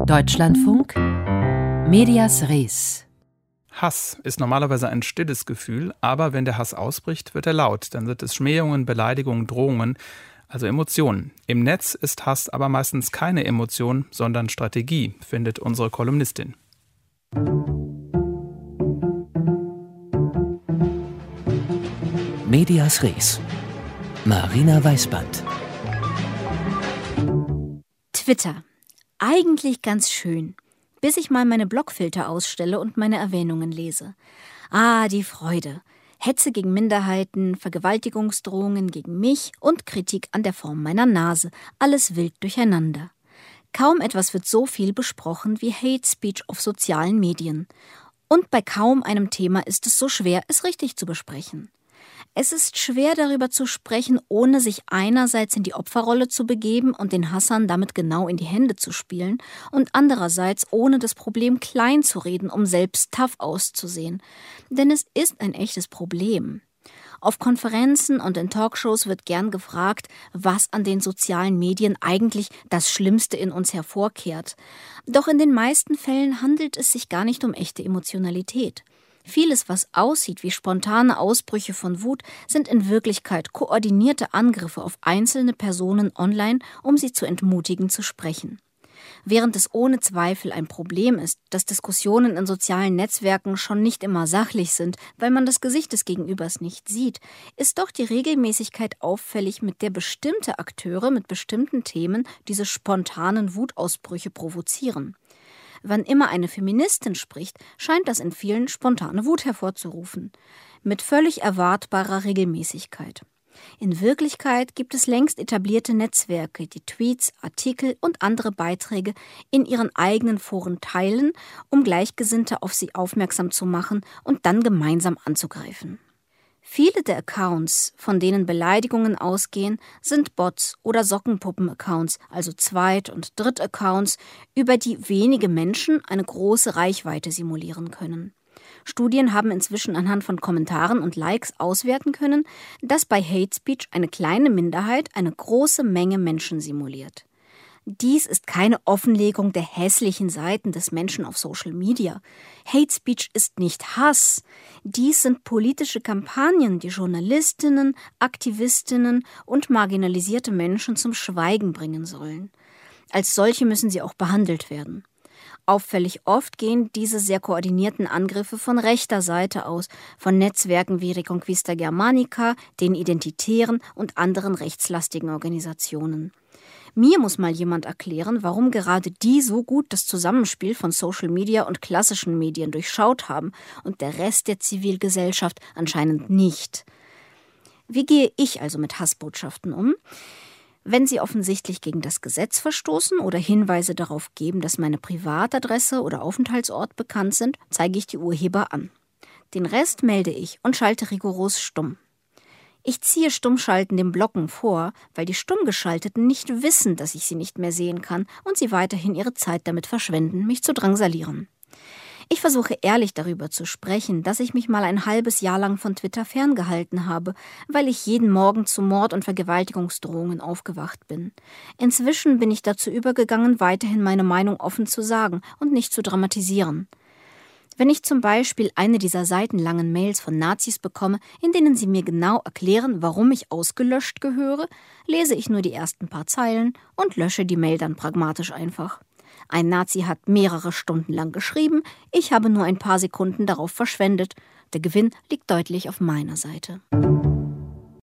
Deutschlandfunk Medias Res. Hass ist normalerweise ein stilles Gefühl, aber wenn der Hass ausbricht, wird er laut. Dann sind es Schmähungen, Beleidigungen, Drohungen, also Emotionen. Im Netz ist Hass aber meistens keine Emotion, sondern Strategie, findet unsere Kolumnistin. Medias Res. Marina Weißband. Twitter. Eigentlich ganz schön, bis ich mal meine Blockfilter ausstelle und meine Erwähnungen lese. Ah, die Freude. Hetze gegen Minderheiten, Vergewaltigungsdrohungen gegen mich und Kritik an der Form meiner Nase. Alles wild durcheinander. Kaum etwas wird so viel besprochen wie Hate Speech auf sozialen Medien. Und bei kaum einem Thema ist es so schwer, es richtig zu besprechen. Es ist schwer, darüber zu sprechen, ohne sich einerseits in die Opferrolle zu begeben und den Hassern damit genau in die Hände zu spielen und andererseits ohne das Problem klein zu reden, um selbst tough auszusehen. Denn es ist ein echtes Problem. Auf Konferenzen und in Talkshows wird gern gefragt, was an den sozialen Medien eigentlich das Schlimmste in uns hervorkehrt. Doch in den meisten Fällen handelt es sich gar nicht um echte Emotionalität. Vieles, was aussieht wie spontane Ausbrüche von Wut, sind in Wirklichkeit koordinierte Angriffe auf einzelne Personen online, um sie zu entmutigen, zu sprechen. Während es ohne Zweifel ein Problem ist, dass Diskussionen in sozialen Netzwerken schon nicht immer sachlich sind, weil man das Gesicht des Gegenübers nicht sieht, ist doch die Regelmäßigkeit auffällig, mit der bestimmte Akteure mit bestimmten Themen diese spontanen Wutausbrüche provozieren. Wann immer eine Feministin spricht, scheint das in vielen spontane Wut hervorzurufen. Mit völlig erwartbarer Regelmäßigkeit. In Wirklichkeit gibt es längst etablierte Netzwerke, die Tweets, Artikel und andere Beiträge in ihren eigenen Foren teilen, um Gleichgesinnte auf sie aufmerksam zu machen und dann gemeinsam anzugreifen. Viele der Accounts, von denen Beleidigungen ausgehen, sind Bots oder Sockenpuppen-Accounts, also Zweit- und Dritt-Accounts, über die wenige Menschen eine große Reichweite simulieren können. Studien haben inzwischen anhand von Kommentaren und Likes auswerten können, dass bei Hate Speech eine kleine Minderheit eine große Menge Menschen simuliert. Dies ist keine Offenlegung der hässlichen Seiten des Menschen auf Social Media. Hate Speech ist nicht Hass. Dies sind politische Kampagnen, die Journalistinnen, Aktivistinnen und marginalisierte Menschen zum Schweigen bringen sollen. Als solche müssen sie auch behandelt werden. Auffällig oft gehen diese sehr koordinierten Angriffe von rechter Seite aus, von Netzwerken wie Reconquista Germanica, den Identitären und anderen rechtslastigen Organisationen. Mir muss mal jemand erklären, warum gerade die so gut das Zusammenspiel von Social Media und klassischen Medien durchschaut haben und der Rest der Zivilgesellschaft anscheinend nicht. Wie gehe ich also mit Hassbotschaften um? Wenn sie offensichtlich gegen das Gesetz verstoßen oder Hinweise darauf geben, dass meine Privatadresse oder Aufenthaltsort bekannt sind, zeige ich die Urheber an. Den Rest melde ich und schalte rigoros stumm. Ich ziehe Stummschalten dem Blocken vor, weil die Stummgeschalteten nicht wissen, dass ich sie nicht mehr sehen kann und sie weiterhin ihre Zeit damit verschwenden, mich zu drangsalieren. Ich versuche ehrlich darüber zu sprechen, dass ich mich mal ein halbes Jahr lang von Twitter ferngehalten habe, weil ich jeden Morgen zu Mord- und Vergewaltigungsdrohungen aufgewacht bin. Inzwischen bin ich dazu übergegangen, weiterhin meine Meinung offen zu sagen und nicht zu dramatisieren. Wenn ich zum Beispiel eine dieser seitenlangen Mails von Nazis bekomme, in denen sie mir genau erklären, warum ich ausgelöscht gehöre, lese ich nur die ersten paar Zeilen und lösche die Mail dann pragmatisch einfach. Ein Nazi hat mehrere Stunden lang geschrieben, ich habe nur ein paar Sekunden darauf verschwendet. Der Gewinn liegt deutlich auf meiner Seite.